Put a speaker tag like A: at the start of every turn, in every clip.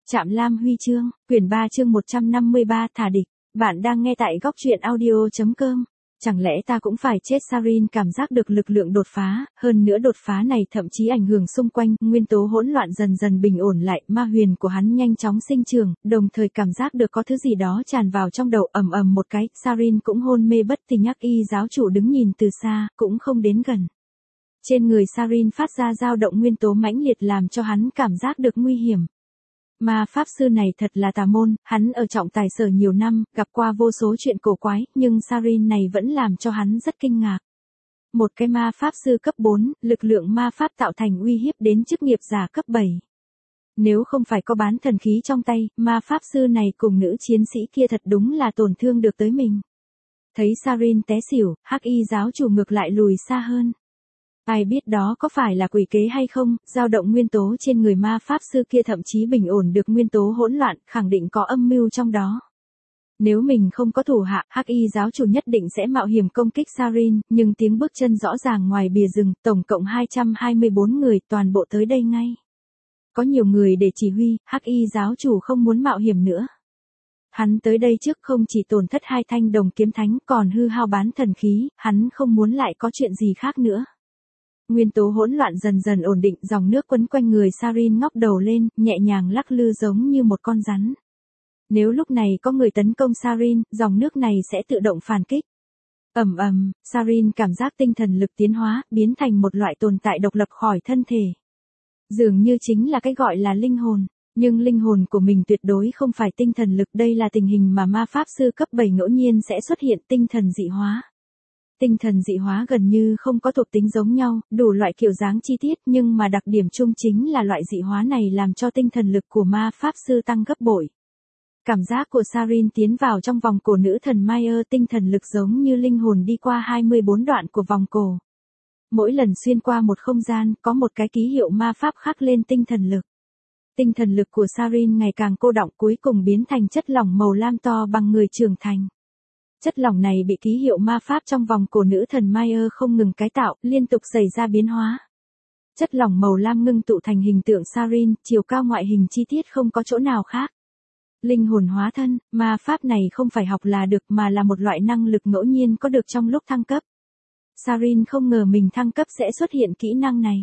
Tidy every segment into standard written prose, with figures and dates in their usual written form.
A: Trạm Lam Huy chương, quyển 3 chương 153 thả địch. Bạn đang nghe tại góc truyện audio.com. Chẳng lẽ ta cũng phải chết? Sarin cảm giác được lực lượng đột phá, hơn nữa đột phá này thậm chí ảnh hưởng xung quanh, nguyên tố hỗn loạn dần dần bình ổn lại, ma huyền của hắn nhanh chóng sinh trưởng, đồng thời cảm giác được có thứ gì đó tràn vào trong đầu, ầm ầm một cái, Sarin cũng hôn mê bất tỉnh. Hắc y giáo chủ đứng nhìn từ xa, cũng không đến gần. Trên người Sarin phát ra dao động nguyên tố mãnh liệt làm cho hắn cảm giác được nguy hiểm. Ma pháp sư này thật là tà môn, hắn ở trọng tài sở nhiều năm, gặp qua vô số chuyện cổ quái, nhưng Sarin này vẫn làm cho hắn rất kinh ngạc. Một cái ma pháp sư cấp 4, lực lượng ma pháp tạo thành uy hiếp đến chức nghiệp giả cấp 7. Nếu không phải có bán thần khí trong tay, ma pháp sư này cùng nữ chiến sĩ kia thật đúng là tổn thương được tới mình. Thấy Sarin té xỉu, Hắc y giáo chủ ngược lại lùi xa hơn. Ai biết đó có phải là quỷ kế hay không, dao động nguyên tố trên người ma pháp sư kia thậm chí bình ổn được nguyên tố hỗn loạn, khẳng định có âm mưu trong đó. Nếu mình không có thủ hạ, Hắc y giáo chủ nhất định sẽ mạo hiểm công kích Sarin, nhưng tiếng bước chân rõ ràng ngoài bìa rừng, tổng cộng 224 người, toàn bộ tới đây ngay. Có nhiều người để chỉ huy, Hắc y giáo chủ không muốn mạo hiểm nữa. Hắn tới đây trước không chỉ tổn thất 2 thanh đồng kiếm thánh, còn hư hao bán thần khí, hắn không muốn lại có chuyện gì khác nữa. Nguyên tố hỗn loạn dần dần ổn định, dòng nước quấn quanh người Sarin ngóc đầu lên, nhẹ nhàng lắc lư giống như một con rắn. Nếu lúc này có người tấn công Sarin, dòng nước này sẽ tự động phản kích. Ầm ầm, Sarin cảm giác tinh thần lực tiến hóa, biến thành một loại tồn tại độc lập khỏi thân thể. Dường như chính là cái gọi là linh hồn, nhưng linh hồn của mình tuyệt đối không phải tinh thần lực, đây là tình hình mà ma pháp sư cấp 7 ngẫu nhiên sẽ xuất hiện, tinh thần dị hóa. Tinh thần dị hóa gần như không có thuộc tính giống nhau, đủ loại kiểu dáng chi tiết, nhưng mà đặc điểm chung chính là loại dị hóa này làm cho tinh thần lực của ma pháp sư tăng gấp bội. Cảm giác của Sarin tiến vào trong vòng cổ nữ thần Mayer, tinh thần lực giống như linh hồn đi qua 24 đoạn của vòng cổ. Mỗi lần xuyên qua một không gian, có một cái ký hiệu ma pháp khắc lên tinh thần lực. Tinh thần lực của Sarin ngày càng cô đọng, cuối cùng biến thành chất lỏng màu lam to bằng người trưởng thành. Chất lỏng này bị ký hiệu ma pháp trong vòng cổ nữ thần Mayer không ngừng cải tạo, liên tục xảy ra biến hóa. Chất lỏng màu lam ngưng tụ thành hình tượng Sarin, chiều cao ngoại hình chi tiết không có chỗ nào khác. Linh hồn hóa thân, ma pháp này không phải học là được mà là một loại năng lực ngẫu nhiên có được trong lúc thăng cấp. Sarin không ngờ mình thăng cấp sẽ xuất hiện kỹ năng này.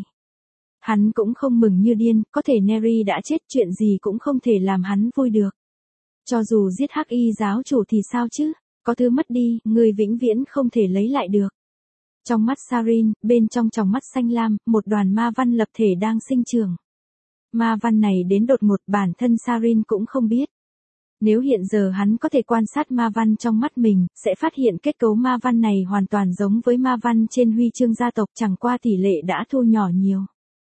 A: Hắn cũng không mừng như điên, có thể Neri đã chết, chuyện gì cũng không thể làm hắn vui được. Cho dù giết Hắc y giáo chủ thì sao chứ? Có thứ mất đi, người vĩnh viễn không thể lấy lại được. Trong mắt Sarin, bên trong tròng mắt xanh lam, một đoàn ma văn lập thể đang sinh trưởng. Ma văn này đến đột ngột, bản thân Sarin cũng không biết. Nếu hiện giờ hắn có thể quan sát ma văn trong mắt mình, sẽ phát hiện kết cấu ma văn này hoàn toàn giống với ma văn trên huy chương gia tộc, chẳng qua tỷ lệ đã thu nhỏ nhiều.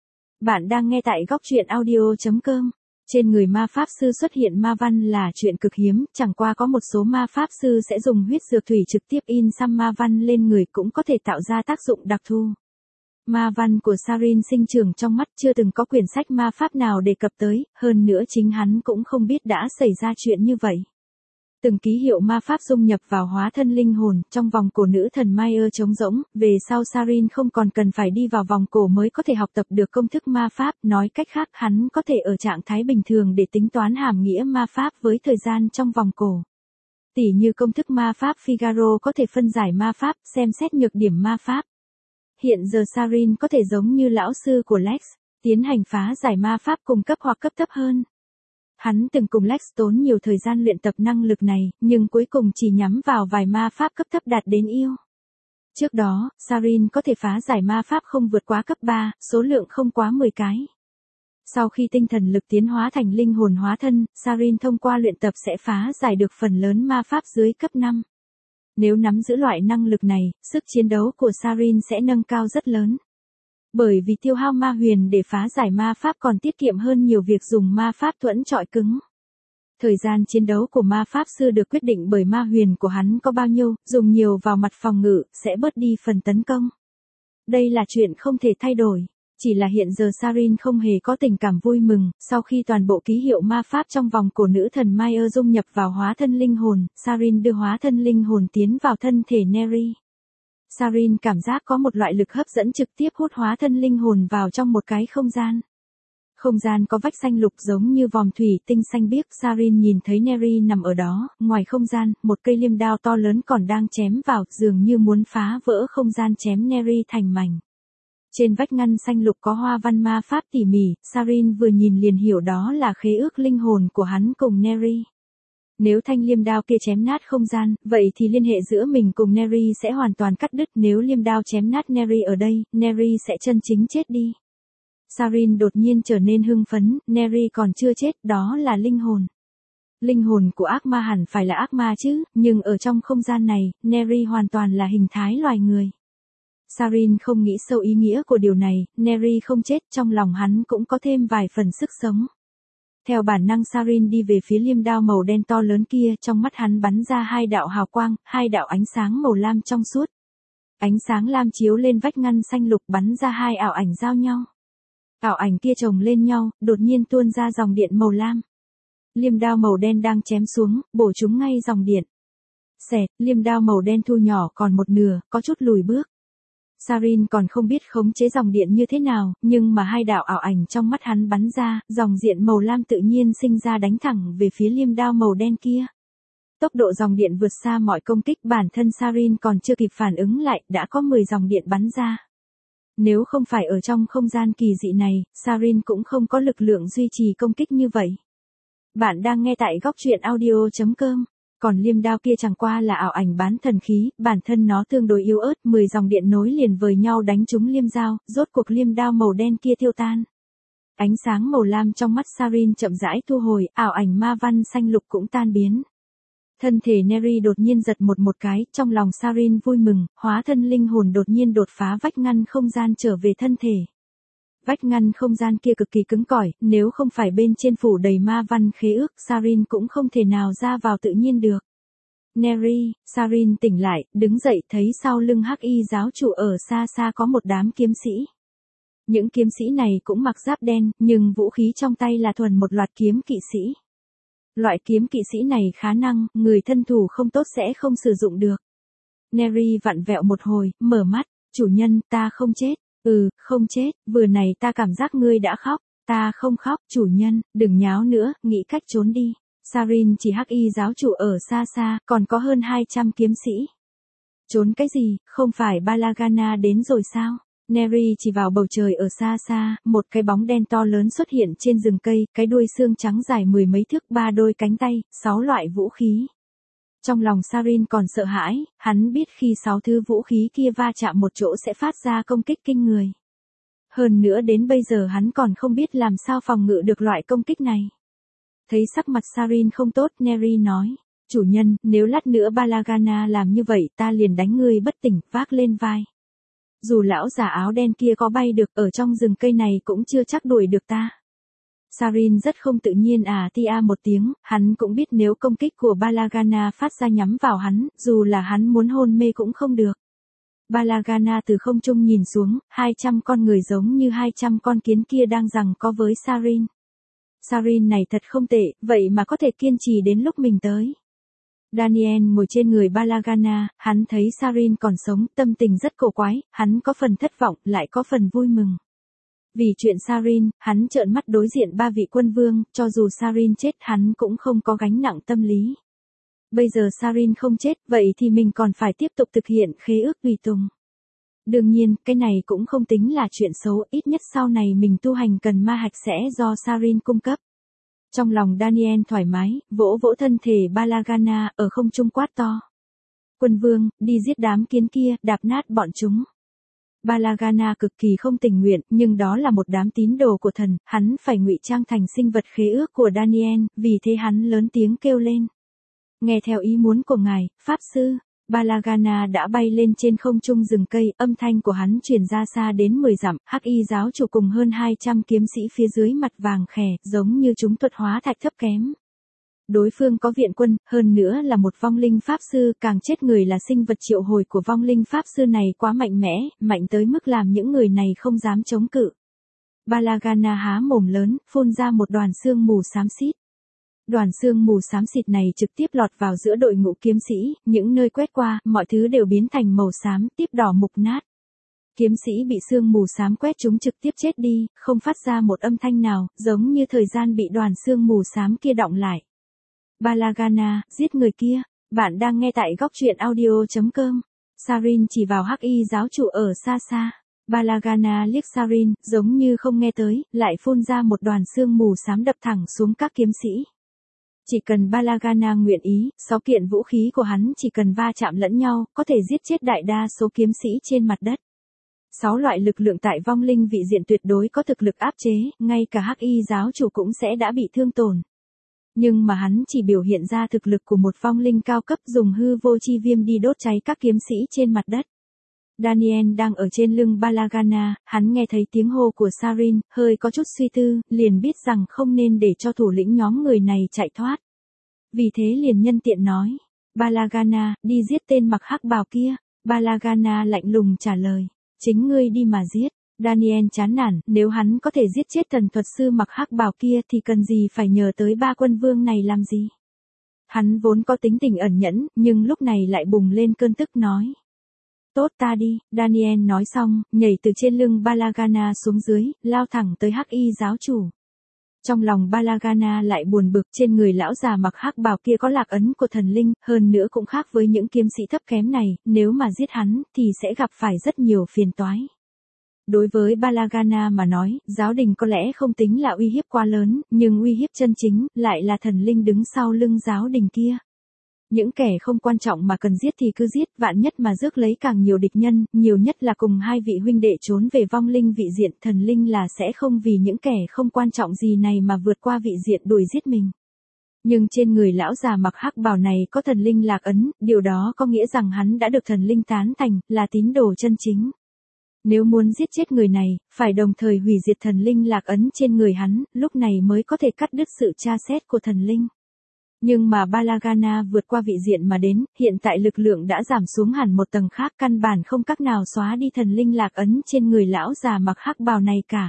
A: Bạn đang nghe tại góc truyện audio.com. Trên người ma pháp sư xuất hiện ma văn là chuyện cực hiếm, chẳng qua có một số ma pháp sư sẽ dùng huyết dược thủy trực tiếp in xăm ma văn lên người, cũng có thể tạo ra tác dụng đặc thù. Ma văn của Sarin sinh trưởng trong mắt, chưa từng có quyển sách ma pháp nào đề cập tới, hơn nữa chính hắn cũng không biết đã xảy ra chuyện như vậy. Từng ký hiệu ma pháp dung nhập vào hóa thân linh hồn, trong vòng cổ nữ thần Mayer trống rỗng, về sau Sarin không còn cần phải đi vào vòng cổ mới có thể học tập được công thức ma pháp, nói cách khác hắn có thể ở trạng thái bình thường để tính toán hàm nghĩa ma pháp với thời gian trong vòng cổ. Tỉ như công thức ma pháp Figaro có thể phân giải ma pháp, xem xét nhược điểm ma pháp. Hiện giờ Sarin có thể giống như lão sư của Lex, tiến hành phá giải ma pháp cùng cấp hoặc cấp thấp hơn. Hắn từng cùng Lex tốn nhiều thời gian luyện tập năng lực này, nhưng cuối cùng chỉ nhắm vào vài ma pháp cấp thấp đạt đến yêu. Trước đó, Sarin có thể phá giải ma pháp không vượt quá cấp 3, số lượng không quá 10 cái. Sau khi tinh thần lực tiến hóa thành linh hồn hóa thân, Sarin thông qua luyện tập sẽ phá giải được phần lớn ma pháp dưới cấp 5. Nếu nắm giữ loại năng lực này, sức chiến đấu của Sarin sẽ nâng cao rất lớn. Bởi vì tiêu hao ma huyền để phá giải ma pháp còn tiết kiệm hơn nhiều việc dùng ma pháp thuẫn trọi cứng. Thời gian chiến đấu của ma pháp sư được quyết định bởi ma huyền của hắn có bao nhiêu, dùng nhiều vào mặt phòng ngự, sẽ bớt đi phần tấn công. Đây là chuyện không thể thay đổi. Chỉ là hiện giờ Sarin không hề có tình cảm vui mừng, sau khi toàn bộ ký hiệu ma pháp trong vòng cổ nữ thần Mayer dung nhập vào hóa thân linh hồn, Sarin đưa hóa thân linh hồn tiến vào thân thể Neri. Sarin cảm giác có một loại lực hấp dẫn trực tiếp hút hóa thân linh hồn vào trong một cái không gian. Không gian có vách xanh lục giống như vòm thủy tinh xanh biếc. Sarin nhìn thấy Neri nằm ở đó, ngoài không gian, một cây liêm đao to lớn còn đang chém vào, dường như muốn phá vỡ không gian chém Neri thành mảnh. Trên vách ngăn xanh lục có hoa văn ma pháp tỉ mỉ, Sarin vừa nhìn liền hiểu đó là khế ước linh hồn của hắn cùng Neri. Nếu thanh liêm đao kia chém nát không gian, vậy thì liên hệ giữa mình cùng Neri sẽ hoàn toàn cắt đứt. Nếu liêm đao chém nát Neri ở đây, Neri sẽ chân chính chết đi. Sarin đột nhiên trở nên hưng phấn, Neri còn chưa chết, đó là linh hồn. Linh hồn của ác ma hẳn phải là ác ma chứ, nhưng ở trong không gian này, Neri hoàn toàn là hình thái loài người. Sarin không nghĩ sâu ý nghĩa của điều này, Neri không chết, trong lòng hắn cũng có thêm vài phần sức sống. Theo bản năng Sarin đi về phía liêm đao màu đen to lớn kia, trong mắt hắn bắn ra hai đạo hào quang, hai đạo ánh sáng màu lam trong suốt. Ánh sáng lam chiếu lên vách ngăn xanh lục bắn ra hai ảo ảnh giao nhau. Ảo ảnh kia chồng lên nhau, đột nhiên tuôn ra dòng điện màu lam. Liêm đao màu đen đang chém xuống, bổ trúng ngay dòng điện. Xẹt, liêm đao màu đen thu nhỏ còn một nửa, có chút lùi bước. Sarin còn không biết khống chế dòng điện như thế nào, nhưng mà hai đạo ảo ảnh trong mắt hắn bắn ra, dòng điện màu lam tự nhiên sinh ra đánh thẳng về phía liêm đao màu đen kia. Tốc độ dòng điện vượt xa mọi công kích, bản thân Sarin còn chưa kịp phản ứng lại, đã có 10 dòng điện bắn ra. Nếu không phải ở trong không gian kỳ dị này, Sarin cũng không có lực lượng duy trì công kích như vậy. Bạn đang nghe tại góc truyện audio.com. Còn liêm đao kia chẳng qua là ảo ảnh bán thần khí, bản thân nó tương đối yếu ớt, 10 dòng điện nối liền với nhau đánh trúng liêm dao, rốt cuộc liêm đao màu đen kia tiêu tan. Ánh sáng màu lam trong mắt Sarin chậm rãi thu hồi, ảo ảnh ma văn xanh lục cũng tan biến. Thân thể Neri đột nhiên giật một cái, trong lòng Sarin vui mừng, hóa thân linh hồn đột nhiên đột phá vách ngăn không gian trở về thân thể. Vách ngăn không gian kia cực kỳ cứng cỏi, nếu không phải bên trên phủ đầy ma văn khế ước, Sarin cũng không thể nào ra vào tự nhiên được. Neri, Sarin tỉnh lại, đứng dậy thấy sau lưng Hắc Y giáo chủ ở xa xa có một đám kiếm sĩ. Những kiếm sĩ này cũng mặc giáp đen, nhưng vũ khí trong tay là thuần một loạt kiếm kỵ sĩ. Loại kiếm kỵ sĩ này khá năng, người thân thủ không tốt sẽ không sử dụng được. Neri vặn vẹo một hồi, mở mắt, chủ nhân, ta không chết. Không chết, vừa này ta cảm giác ngươi đã khóc. Ta không khóc, chủ nhân, đừng nháo nữa, nghĩ cách trốn đi. Sarin chỉ Hắc Y giáo chủ ở xa xa, còn có hơn 200 kiếm sĩ. Trốn cái gì, không phải Balagana đến rồi sao? Neri chỉ vào bầu trời ở xa xa, một cái bóng đen to lớn xuất hiện trên rừng cây, cái đuôi xương trắng dài 10 mấy thước, 3 đôi cánh tay, 6 loại vũ khí. Trong lòng Sarin còn sợ hãi, hắn biết khi 6 thứ vũ khí kia va chạm một chỗ sẽ phát ra công kích kinh người. Hơn nữa đến bây giờ hắn còn không biết làm sao phòng ngự được loại công kích này. Thấy sắc mặt Sarin không tốt, Neri nói, chủ nhân, nếu lát nữa Balagana làm như vậy ta liền đánh ngươi bất tỉnh, vác lên vai. Dù lão già áo đen kia có bay được ở trong rừng cây này cũng chưa chắc đuổi được ta. Sarin rất không tự nhiên tia một tiếng, hắn cũng biết nếu công kích của Balagana phát ra nhắm vào hắn, dù là hắn muốn hôn mê cũng không được. Balagana từ không trung nhìn xuống, 200 con người giống như 200 con kiến kia đang giằng co với Sarin. Sarin này thật không tệ, vậy mà có thể kiên trì đến lúc mình tới. Daniel ngồi trên người Balagana, hắn thấy Sarin còn sống, tâm tình rất cổ quái, hắn có phần thất vọng, lại có phần vui mừng. Vì chuyện Sarin, hắn trợn mắt đối diện 3 vị quân vương, cho dù Sarin chết hắn cũng không có gánh nặng tâm lý. Bây giờ Sarin không chết, vậy thì mình còn phải tiếp tục thực hiện khế ước tùy tùng. Đương nhiên, cái này cũng không tính là chuyện xấu, ít nhất sau này mình tu hành cần ma hạch sẽ do Sarin cung cấp. Trong lòng Daniel thoải mái, vỗ vỗ thân thể Balagana, ở không trung quát to. Quân vương, đi giết đám kiến kia, đạp nát bọn chúng. Balagana cực kỳ không tình nguyện, nhưng đó là một đám tín đồ của thần, hắn phải ngụy trang thành sinh vật khế ước của Daniel, vì thế hắn lớn tiếng kêu lên. Nghe theo ý muốn của ngài, Pháp Sư. Balagana đã bay lên trên không trung rừng cây, âm thanh của hắn truyền ra xa đến 10 dặm, Hắc Y giáo chủ cùng hơn 200 kiếm sĩ phía dưới mặt vàng khè, giống như chúng thuật hóa thạch thấp kém. Đối phương có viện quân, hơn nữa là một vong linh pháp sư, càng chết người là sinh vật triệu hồi của vong linh pháp sư này quá mạnh mẽ, mạnh tới mức làm những người này không dám chống cự. Balagana há mồm lớn, phun ra một đoàn sương mù xám xít. Đoàn sương mù xám xịt này trực tiếp lọt vào giữa đội ngũ kiếm sĩ, những nơi quét qua, mọi thứ đều biến thành màu xám, tiếp đỏ mục nát. Kiếm sĩ bị sương mù xám quét trúng trực tiếp chết đi, không phát ra một âm thanh nào, giống như thời gian bị đoàn sương mù xám kia đọng lại. Balagana, giết người kia. Bạn đang nghe tại góc truyện audio.com. Sarin chỉ vào hắc y giáo chủ ở xa xa. Balagana liếc Sarin, giống như không nghe tới, lại phun ra một đoàn sương mù xám đập thẳng xuống các kiếm sĩ. Chỉ cần Balagana nguyện ý, 6 kiện vũ khí của hắn chỉ cần va chạm lẫn nhau, có thể giết chết đại đa số kiếm sĩ trên mặt đất. 6 loại lực lượng tại vong linh vị diện tuyệt đối có thực lực áp chế, ngay cả hắc y giáo chủ cũng sẽ đã bị thương tổn. Nhưng mà hắn chỉ biểu hiện ra thực lực của một vong linh cao cấp dùng hư vô chi viêm đi đốt cháy các kiếm sĩ trên mặt đất. Daniel đang ở trên lưng Balagana, hắn nghe thấy tiếng hô của Sarin, hơi có chút suy tư, liền biết rằng không nên để cho thủ lĩnh nhóm người này chạy thoát. Vì thế liền nhân tiện nói, Balagana, đi giết tên mặc hắc bào kia. Balagana lạnh lùng trả lời, chính ngươi đi mà giết. Daniel chán nản, nếu hắn có thể giết chết thần thuật sư mặc hắc bào kia thì cần gì phải nhờ tới 3 quân vương này làm gì. Hắn vốn có tính tình ẩn nhẫn, nhưng lúc này lại bùng lên cơn tức nói. Tốt ta đi, Daniel nói xong, nhảy từ trên lưng Balagana xuống dưới, lao thẳng tới hắc y giáo chủ. Trong lòng Balagana lại buồn bực, trên người lão già mặc hắc bào kia có lạc ấn của thần linh, hơn nữa cũng khác với những kiếm sĩ thấp kém này, nếu mà giết hắn thì sẽ gặp phải rất nhiều phiền toái. Đối với Balagana mà nói, giáo đình có lẽ không tính là uy hiếp quá lớn, nhưng uy hiếp chân chính lại là thần linh đứng sau lưng giáo đình kia. Những kẻ không quan trọng mà cần giết thì cứ giết, vạn nhất mà rước lấy càng nhiều địch nhân, nhiều nhất là cùng 2 vị huynh đệ trốn về vong linh vị diện, thần linh là sẽ không vì những kẻ không quan trọng gì này mà vượt qua vị diện đuổi giết mình. Nhưng trên người lão già mặc hắc bào này có thần linh lạc ấn, điều đó có nghĩa rằng hắn đã được thần linh tán thành, là tín đồ chân chính. Nếu muốn giết chết người này, phải đồng thời hủy diệt thần linh lạc ấn trên người hắn, lúc này mới có thể cắt đứt sự tra xét của thần linh. Nhưng mà Balagana vượt qua vị diện mà đến, hiện tại lực lượng đã giảm xuống hẳn một tầng khác, căn bản không cách nào xóa đi thần linh lạc ấn trên người lão già mặc hắc bào này cả.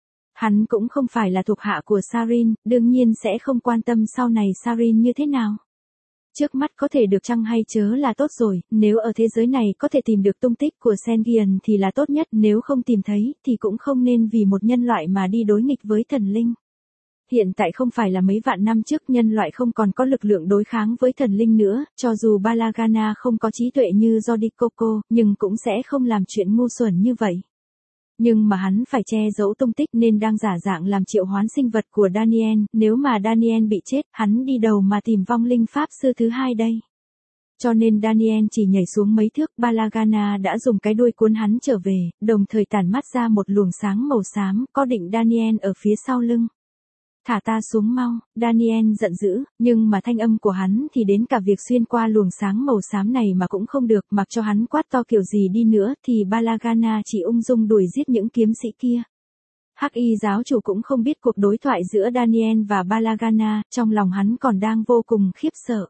A: Hắn cũng không phải là thuộc hạ của Sarin, đương nhiên sẽ không quan tâm sau này Sarin như thế nào. Trước mắt có thể được chăng hay chớ là tốt rồi, nếu ở thế giới này có thể tìm được tung tích của Sengian thì là tốt nhất, nếu không tìm thấy thì cũng không nên vì một nhân loại mà đi đối nghịch với thần linh. Hiện tại không phải là mấy vạn năm trước nhân loại không còn có lực lượng đối kháng với thần linh nữa, cho dù Balagana không có trí tuệ như Jodikoko, nhưng cũng sẽ không làm chuyện ngu xuẩn như vậy. Nhưng mà hắn phải che giấu tung tích nên đang giả dạng làm triệu hoán sinh vật của Daniel, nếu mà Daniel bị chết, hắn đi đầu mà tìm vong linh pháp sư thứ 2 đây. Cho nên Daniel chỉ nhảy xuống mấy thước, Balagana đã dùng cái đuôi cuốn hắn trở về, đồng thời tản mắt ra một luồng sáng màu xám, có định Daniel ở phía sau lưng. Thả ta xuống mau, Daniel giận dữ, nhưng mà thanh âm của hắn thì đến cả việc xuyên qua luồng sáng màu xám này mà cũng không được, mặc cho hắn quát to kiểu gì đi nữa thì Balagana chỉ ung dung đuổi giết những kiếm sĩ kia. Hắc y giáo chủ cũng không biết cuộc đối thoại giữa Daniel và Balagana, trong lòng hắn còn đang vô cùng khiếp sợ.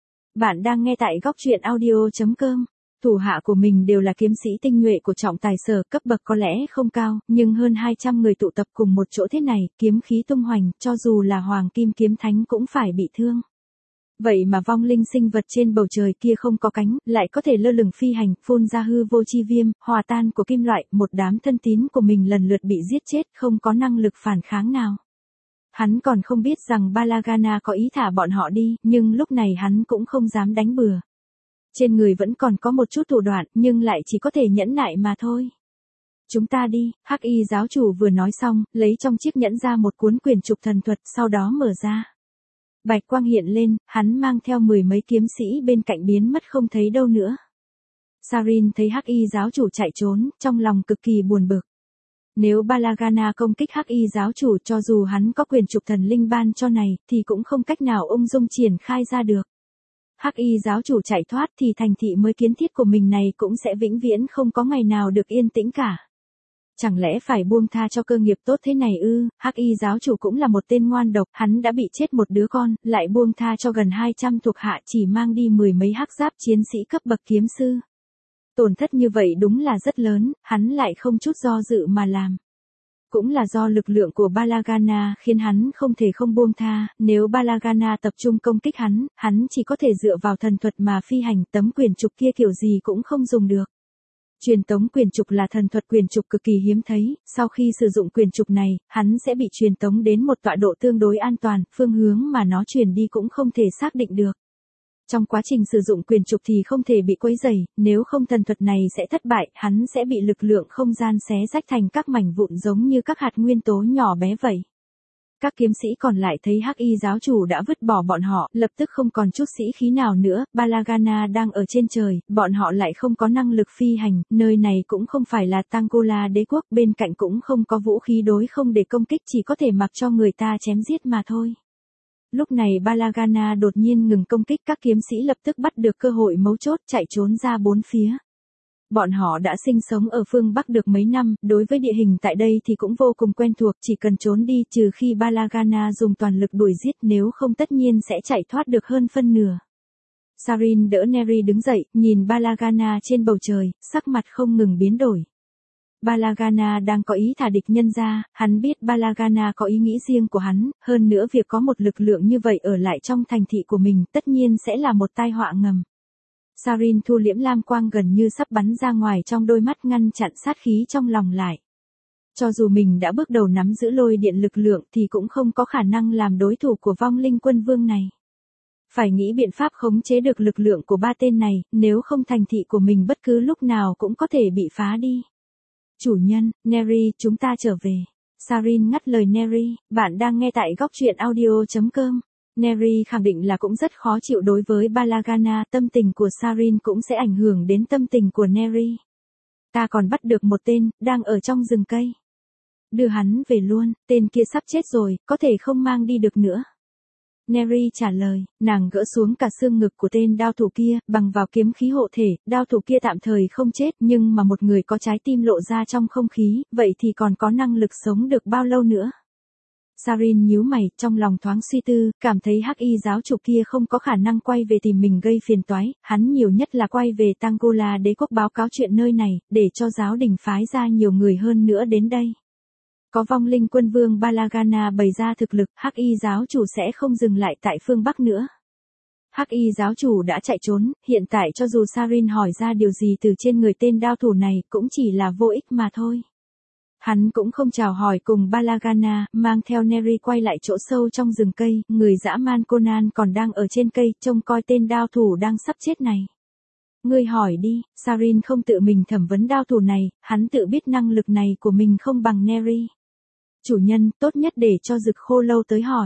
A: Bạn đang nghe tại góc truyện audio.com. Thủ hạ của mình đều là kiếm sĩ tinh nhuệ của trọng tài sở, cấp bậc có lẽ không cao, nhưng hơn 200 người tụ tập cùng một chỗ thế này, kiếm khí tung hoành, cho dù là hoàng kim kiếm thánh cũng phải bị thương. Vậy mà vong linh sinh vật trên bầu trời kia không có cánh, lại có thể lơ lửng phi hành, phun ra hư vô chi viêm, hòa tan của kim loại, một đám thân tín của mình lần lượt bị giết chết, không có năng lực phản kháng nào. Hắn còn không biết rằng Balagana có ý thả bọn họ đi, nhưng lúc này hắn cũng không dám đánh bừa. Trên người vẫn còn có một chút thủ đoạn, nhưng lại chỉ có thể nhẫn nại mà thôi. Chúng ta đi, hắc y giáo chủ vừa nói xong, lấy trong chiếc nhẫn ra một cuốn quyển trục thần thuật, sau đó mở ra. Bạch quang hiện lên, hắn mang theo 10 mấy kiếm sĩ bên cạnh biến mất không thấy đâu nữa. Sarin thấy hắc y giáo chủ chạy trốn, trong lòng cực kỳ buồn bực. Nếu Balagana công kích hắc y giáo chủ, cho dù hắn có quyền trục thần linh ban cho này, thì cũng không cách nào ung dung triển khai ra được. Hắc y giáo chủ chạy thoát thì thành thị mới kiến thiết của mình này cũng sẽ vĩnh viễn không có ngày nào được yên tĩnh cả. Chẳng lẽ phải buông tha cho cơ nghiệp tốt thế này ư? Hắc y giáo chủ cũng là một tên ngoan độc, hắn đã bị chết một đứa con, lại buông tha cho gần 200 thuộc hạ, chỉ mang đi 10 mấy hắc giáp chiến sĩ cấp bậc kiếm sư. Tổn thất như vậy đúng là rất lớn, hắn lại không chút do dự mà làm. Cũng là do lực lượng của Balagana khiến hắn không thể không buông tha, nếu Balagana tập trung công kích hắn chỉ có thể dựa vào thần thuật mà phi hành, tấm quyền trục kia kiểu gì cũng không dùng được. Truyền tống quyền trục là thần thuật quyền trục cực kỳ hiếm thấy, sau khi sử dụng quyền trục này, hắn sẽ bị truyền tống đến một tọa độ tương đối an toàn, phương hướng mà nó truyền đi cũng không thể xác định được. Trong quá trình sử dụng quyền trục thì không thể bị quấy rầy, nếu không thần thuật này sẽ thất bại, hắn sẽ bị lực lượng không gian xé rách thành các mảnh vụn giống như các hạt nguyên tố nhỏ bé vậy. Các kiếm sĩ còn lại thấy Hắc Y giáo chủ đã vứt bỏ bọn họ, lập tức không còn chút sĩ khí nào nữa, Balagana đang ở trên trời, bọn họ lại không có năng lực phi hành, nơi này cũng không phải là Tangola đế quốc, bên cạnh cũng không có vũ khí đối không để công kích, chỉ có thể mặc cho người ta chém giết mà thôi. Lúc này Balagana đột nhiên ngừng công kích, các kiếm sĩ lập tức bắt được cơ hội mấu chốt chạy trốn ra bốn phía. Bọn họ đã sinh sống ở phương Bắc được mấy năm, đối với địa hình tại đây thì cũng vô cùng quen thuộc, chỉ cần trốn đi trừ khi Balagana dùng toàn lực đuổi giết, nếu không tất nhiên sẽ chạy thoát được hơn phân nửa. Sarin đỡ Neri đứng dậy, nhìn Balagana trên bầu trời, sắc mặt không ngừng biến đổi. Balagana đang có ý thả địch nhân ra, hắn biết Balagana có ý nghĩ riêng của hắn, hơn nữa việc có một lực lượng như vậy ở lại trong thành thị của mình tất nhiên sẽ là một tai họa ngầm. Sarin thu liễm lam quang gần như sắp bắn ra ngoài trong đôi mắt, ngăn chặn sát khí trong lòng lại. Cho dù mình đã bước đầu nắm giữ lôi điện lực lượng thì cũng không có khả năng làm đối thủ của vong linh quân vương này. Phải nghĩ biện pháp khống chế được lực lượng của ba tên này, nếu không thành thị của mình bất cứ lúc nào cũng có thể bị phá đi. Chủ nhân, Neri, chúng ta trở về. Sarin ngắt lời Neri, bạn đang nghe tại góc truyện audio.com. Neri khẳng định là cũng rất khó chịu đối với Balagana, tâm tình của Sarin cũng sẽ ảnh hưởng đến tâm tình của Neri. Ta còn bắt được một tên, đang ở trong rừng cây. Đưa hắn về luôn, tên kia sắp chết rồi, có thể không mang đi được nữa. Neri trả lời, nàng gỡ xuống cả xương ngực của tên đao thủ kia, bằng vào kiếm khí hộ thể, đao thủ kia tạm thời không chết, nhưng mà một người có trái tim lộ ra trong không khí, vậy thì còn có năng lực sống được bao lâu nữa? Sarin nhíu mày, trong lòng thoáng suy tư, cảm thấy Hắc Y giáo chủ kia không có khả năng quay về tìm mình gây phiền toái, hắn nhiều nhất là quay về Tangola đế quốc báo cáo chuyện nơi này, để cho giáo đình phái ra nhiều người hơn nữa đến đây. Có vong linh quân vương Balagana bày ra thực lực, Hắc Y giáo chủ sẽ không dừng lại tại phương Bắc nữa. Hắc Y giáo chủ đã chạy trốn, hiện tại cho dù Sarin hỏi ra điều gì từ trên người tên đao thủ này, cũng chỉ là vô ích mà thôi. Hắn cũng không chào hỏi cùng Balagana, mang theo Neri quay lại chỗ sâu trong rừng cây, người dã man Conan còn đang ở trên cây, trông coi tên đao thủ đang sắp chết này. Ngươi hỏi đi, Sarin không tự mình thẩm vấn đao thủ này, hắn tự biết năng lực này của mình không bằng Neri. Chủ nhân, tốt nhất để cho Dực Khô Lâu tới hỏi.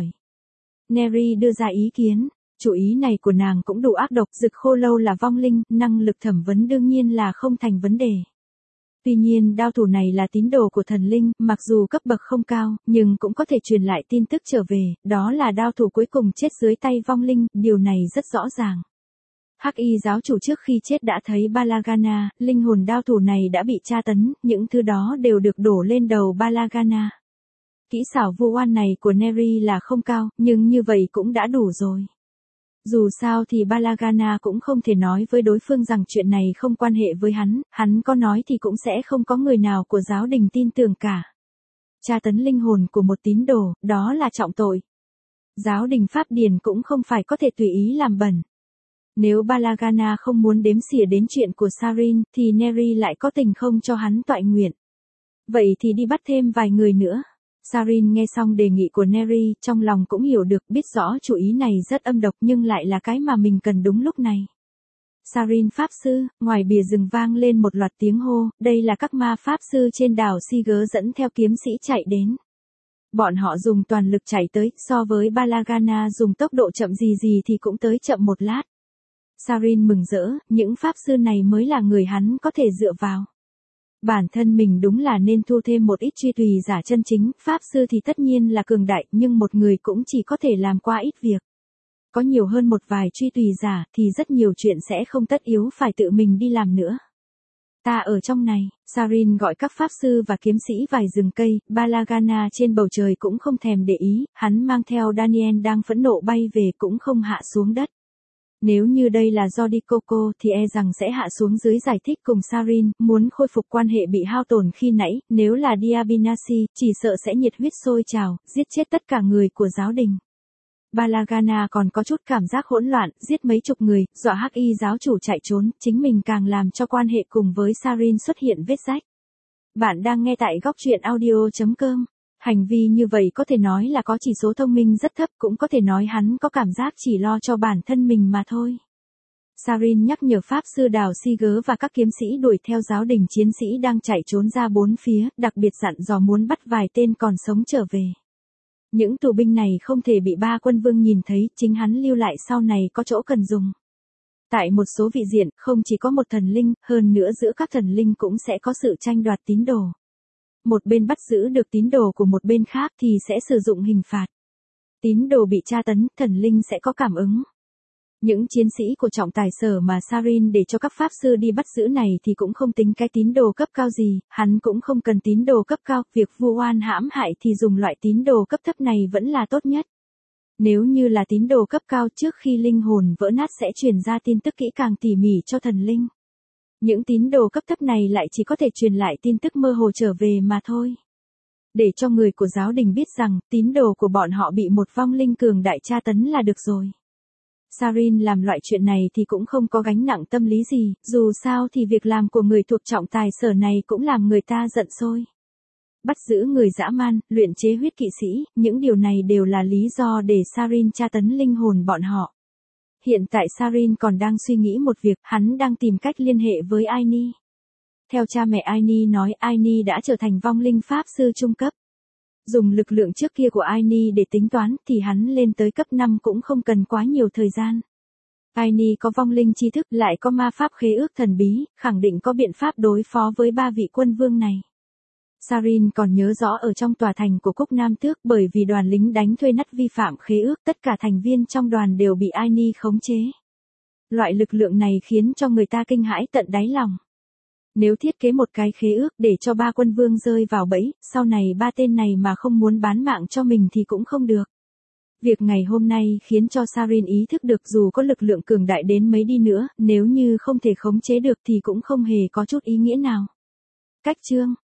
A: Neri đưa ra ý kiến, chủ ý này của nàng cũng đủ ác độc, Dực Khô Lâu là vong linh, năng lực thẩm vấn đương nhiên là không thành vấn đề. Tuy nhiên đao thủ này là tín đồ của thần linh, mặc dù cấp bậc không cao, nhưng cũng có thể truyền lại tin tức trở về, đó là đao thủ cuối cùng chết dưới tay vong linh, điều này rất rõ ràng. Hắc Y giáo chủ trước khi chết đã thấy Balagana, linh hồn đao thủ này đã bị tra tấn, những thứ đó đều được đổ lên đầu Balagana. Kỹ xảo vu oan này của Neri là không cao, nhưng như vậy cũng đã đủ rồi. Dù sao thì Balagana cũng không thể nói với đối phương rằng chuyện này không quan hệ với hắn có nói thì cũng sẽ không có người nào của giáo đình tin tưởng cả. Tra tấn linh hồn của một tín đồ, đó là trọng tội. Giáo đình Pháp Điển cũng không phải có thể tùy ý làm bẩn. Nếu Balagana không muốn đếm xỉa đến chuyện của Sarin, thì Neri lại có tình không cho hắn toại nguyện. Vậy thì đi bắt thêm vài người nữa. Sarin nghe xong đề nghị của Neri, trong lòng cũng hiểu được, biết rõ chủ ý này rất âm độc nhưng lại là cái mà mình cần đúng lúc này. Sarin Pháp Sư, ngoài bìa rừng vang lên một loạt tiếng hô, đây là các ma Pháp Sư trên đảo Siger dẫn theo kiếm sĩ chạy đến. Bọn họ dùng toàn lực chạy tới, so với Balagana dùng tốc độ chậm gì thì cũng tới chậm một lát. Sarin mừng rỡ, những Pháp Sư này mới là người hắn có thể dựa vào. Bản thân mình đúng là nên thu thêm một ít truy tùy giả chân chính, Pháp Sư thì tất nhiên là cường đại, nhưng một người cũng chỉ có thể làm qua ít việc. Có nhiều hơn một vài truy tùy giả, thì rất nhiều chuyện sẽ không tất yếu phải tự mình đi làm nữa. Ta ở trong này, Sarin gọi các Pháp Sư và kiếm sĩ vài rừng cây, Balagana trên bầu trời cũng không thèm để ý, hắn mang theo Daniel đang phẫn nộ bay về cũng không hạ xuống đất. Nếu như đây là Jody Coco thì e rằng sẽ hạ xuống dưới giải thích cùng Sarin, muốn khôi phục quan hệ bị hao tổn khi nãy, nếu là Diabinasi, chỉ sợ sẽ nhiệt huyết sôi trào, giết chết tất cả người của giáo đình. Balagana còn có chút cảm giác hỗn loạn, giết mấy chục người, dọa Hắc Y giáo chủ chạy trốn, chính mình càng làm cho quan hệ cùng với Sarin xuất hiện vết rách. Bạn đang nghe tại góc truyện audio.com. Hành vi như vậy có thể nói là có chỉ số thông minh rất thấp, cũng có thể nói hắn có cảm giác chỉ lo cho bản thân mình mà thôi. Sarin nhắc nhở Pháp sư Đào Siger và các kiếm sĩ đuổi theo giáo đình chiến sĩ đang chạy trốn ra bốn phía, đặc biệt dặn dò muốn bắt vài tên còn sống trở về. Những tù binh này không thể bị ba quân vương nhìn thấy, chính hắn lưu lại sau này có chỗ cần dùng. Tại một số vị diện, không chỉ có một thần linh, hơn nữa giữa các thần linh cũng sẽ có sự tranh đoạt tín đồ. Một bên bắt giữ được tín đồ của một bên khác thì sẽ sử dụng hình phạt. Tín đồ bị tra tấn, thần linh sẽ có cảm ứng. Những chiến sĩ của trọng tài sở mà Sarin để cho các pháp sư đi bắt giữ này thì cũng không tính cái tín đồ cấp cao gì, hắn cũng không cần tín đồ cấp cao, việc vu oan hãm hại thì dùng loại tín đồ cấp thấp này vẫn là tốt nhất. Nếu như là tín đồ cấp cao trước khi linh hồn vỡ nát sẽ truyền ra tin tức kỹ càng tỉ mỉ cho thần linh. Những tín đồ cấp thấp này lại chỉ có thể truyền lại tin tức mơ hồ trở về mà thôi. Để cho người của giáo đình biết rằng tín đồ của bọn họ bị một vong linh cường đại tra tấn là được rồi. Sarin làm loại chuyện này thì cũng không có gánh nặng tâm lý gì, dù sao thì việc làm của người thuộc trọng tài sở này cũng làm người ta giận sôi. Bắt giữ người dã man, luyện chế huyết kỵ sĩ, những điều này đều là lý do để Sarin tra tấn linh hồn bọn họ. Hiện tại Sarin còn đang suy nghĩ một việc, hắn đang tìm cách liên hệ với Aini. Theo cha mẹ Aini nói, Aini đã trở thành vong linh pháp sư trung cấp. Dùng lực lượng trước kia của Aini để tính toán thì hắn lên tới cấp 5 cũng không cần quá nhiều thời gian. Aini có vong linh tri thức lại có ma pháp khế ước thần bí, khẳng định có biện pháp đối phó với ba vị quân vương này. Sarin còn nhớ rõ ở trong tòa thành của Cúc Nam Tước bởi vì đoàn lính đánh thuê nắt vi phạm khế ước tất cả thành viên trong đoàn đều bị Aini khống chế. Loại lực lượng này khiến cho người ta kinh hãi tận đáy lòng. Nếu thiết kế một cái khế ước để cho ba quân vương rơi vào bẫy, sau này ba tên này mà không muốn bán mạng cho mình thì cũng không được. Việc ngày hôm nay khiến cho Sarin ý thức được dù có lực lượng cường đại đến mấy đi nữa, nếu như không thể khống chế được thì cũng không hề có chút ý nghĩa nào. Cách chương